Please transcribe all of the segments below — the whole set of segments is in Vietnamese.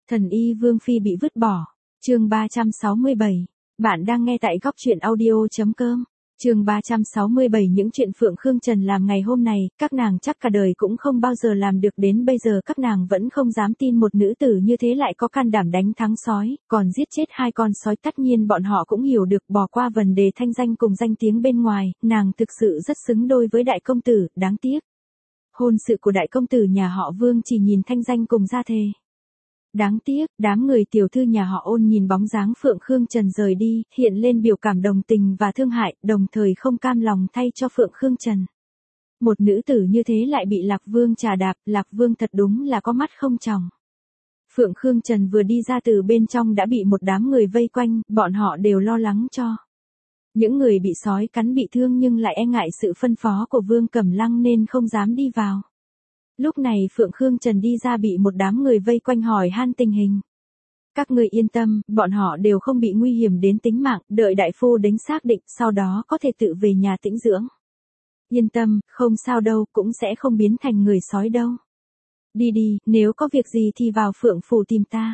Thần y Vương Phi bị vứt bỏ. Chương 367. Bạn đang nghe tại góc truyện audio.com. Chương 367. Những chuyện Phượng Khương Trần làm ngày hôm này, các nàng chắc cả đời cũng không bao giờ làm được, đến bây giờ các nàng vẫn không dám tin một nữ tử như thế lại có can đảm đánh thắng sói, còn giết chết 2 con sói. Tất nhiên bọn họ cũng hiểu được, bỏ qua vấn đề thanh danh cùng danh tiếng bên ngoài, nàng thực sự rất xứng đôi với đại công tử, đáng tiếc. Hôn sự của đại công tử nhà họ Vương chỉ nhìn thanh danh cùng gia thề. Đáng tiếc, đám người tiểu thư nhà họ Ôn nhìn bóng dáng Phượng Khương Trần rời đi, hiện lên biểu cảm đồng tình và thương hại, đồng thời không cam lòng thay cho Phượng Khương Trần. Một nữ tử như thế lại bị Lạc Vương trà đạp, Lạc Vương thật đúng là có mắt không tròng. Phượng Khương Trần vừa đi ra từ bên trong đã bị một đám người vây quanh, bọn họ đều lo lắng cho. Những người bị sói cắn bị thương nhưng lại e ngại sự phân phó của Vương Cẩm Lăng nên không dám đi vào. Lúc này Phượng Khương Trần đi ra bị một đám người vây quanh hỏi han tình hình. Các người yên tâm, bọn họ đều không bị nguy hiểm đến tính mạng, đợi đại phu đến xác định, sau đó có thể tự về nhà tĩnh dưỡng. Yên tâm, không sao đâu, cũng sẽ không biến thành người sói đâu. Đi đi, nếu có việc gì thì vào Phượng phủ tìm ta.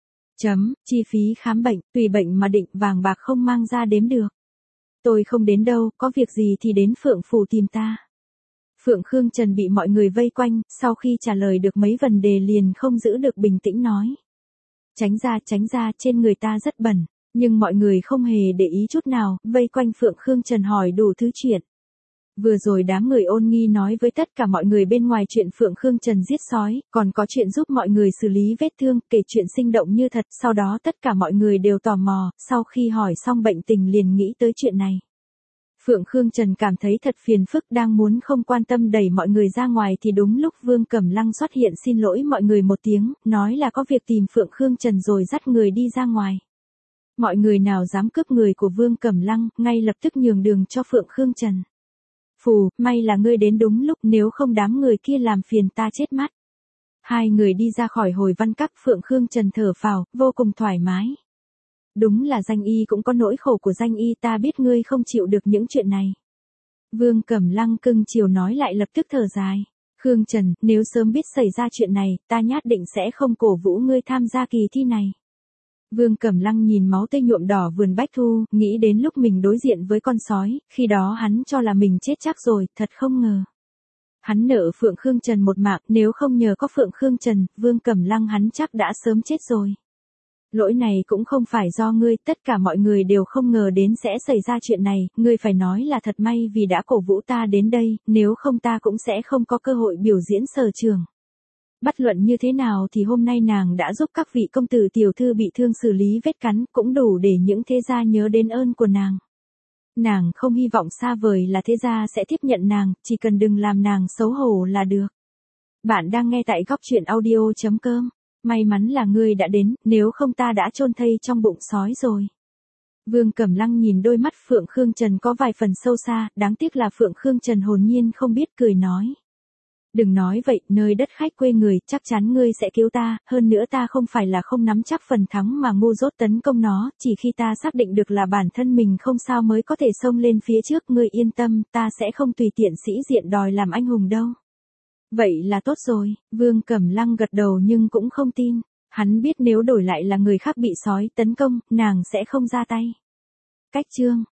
Chi phí khám bệnh, tùy bệnh mà định, vàng bạc không mang ra đếm được. Tôi không đến đâu, có việc gì thì đến Phượng phủ tìm ta. Phượng Khương Trần bị mọi người vây quanh, sau khi trả lời được mấy vấn đề liền không giữ được bình tĩnh nói. Tránh ra, trên người ta rất bẩn, nhưng mọi người không hề để ý chút nào, vây quanh Phượng Khương Trần hỏi đủ thứ chuyện. Vừa rồi đám người Ôn Nghi nói với tất cả mọi người bên ngoài chuyện Phượng Khương Trần giết sói, còn có chuyện giúp mọi người xử lý vết thương, kể chuyện sinh động như thật, sau đó tất cả mọi người đều tò mò, sau khi hỏi xong bệnh tình liền nghĩ tới chuyện này. Phượng Khương Trần cảm thấy thật phiền phức, đang muốn không quan tâm đẩy mọi người ra ngoài thì đúng lúc Vương Cẩm Lăng xuất hiện xin lỗi mọi người một tiếng, nói là có việc tìm Phượng Khương Trần rồi dắt người đi ra ngoài. Mọi người nào dám cướp người của Vương Cẩm Lăng, ngay lập tức nhường đường cho Phượng Khương Trần. Phù, may là ngươi đến đúng lúc, nếu không đám người kia làm phiền ta chết mắt. 2 người đi ra khỏi Hồi Văn Các, Phượng Khương Trần thở phào, vô cùng thoải mái. Đúng là danh y cũng có nỗi khổ của danh y, ta biết ngươi không chịu được những chuyện này. Vương Cẩm Lăng cưng chiều nói lại lập tức thở dài. Khương Trần, nếu sớm biết xảy ra chuyện này, ta nhất định sẽ không cổ vũ ngươi tham gia kỳ thi này. Vương Cẩm Lăng nhìn máu tươi nhuộm đỏ vườn bách thu, nghĩ đến lúc mình đối diện với con sói, khi đó hắn cho là mình chết chắc rồi, thật không ngờ. Hắn nợ Phượng Khương Trần một mạng, nếu không nhờ có Phượng Khương Trần, Vương Cẩm Lăng hắn chắc đã sớm chết rồi. Lỗi này cũng không phải do ngươi, tất cả mọi người đều không ngờ đến sẽ xảy ra chuyện này, ngươi phải nói là thật may vì đã cổ vũ ta đến đây, nếu không ta cũng sẽ không có cơ hội biểu diễn sở trường. Bất luận như thế nào thì hôm nay nàng đã giúp các vị công tử tiểu thư bị thương xử lý vết cắn, cũng đủ để những thế gia nhớ đến ơn của nàng. Nàng không hy vọng xa vời là thế gia sẽ tiếp nhận nàng, chỉ cần đừng làm nàng xấu hổ là được. Bạn đang nghe tại góc truyện audio.com. May mắn là ngươi đã đến, nếu không ta đã chôn thây trong bụng sói rồi. Vương Cẩm Lăng nhìn đôi mắt Phượng Khương Trần có vài phần sâu xa, đáng tiếc là Phượng Khương Trần hồn nhiên không biết cười nói. Đừng nói vậy, nơi đất khách quê người, chắc chắn ngươi sẽ cứu ta, hơn nữa ta không phải là không nắm chắc phần thắng mà ngu dốt tấn công nó, chỉ khi ta xác định được là bản thân mình không sao mới có thể xông lên phía trước, ngươi yên tâm, ta sẽ không tùy tiện sĩ diện đòi làm anh hùng đâu. Vậy là tốt rồi, Vương Cẩm Lăng gật đầu nhưng cũng không tin, hắn biết nếu đổi lại là người khác bị sói tấn công, nàng sẽ không ra tay. Cách chương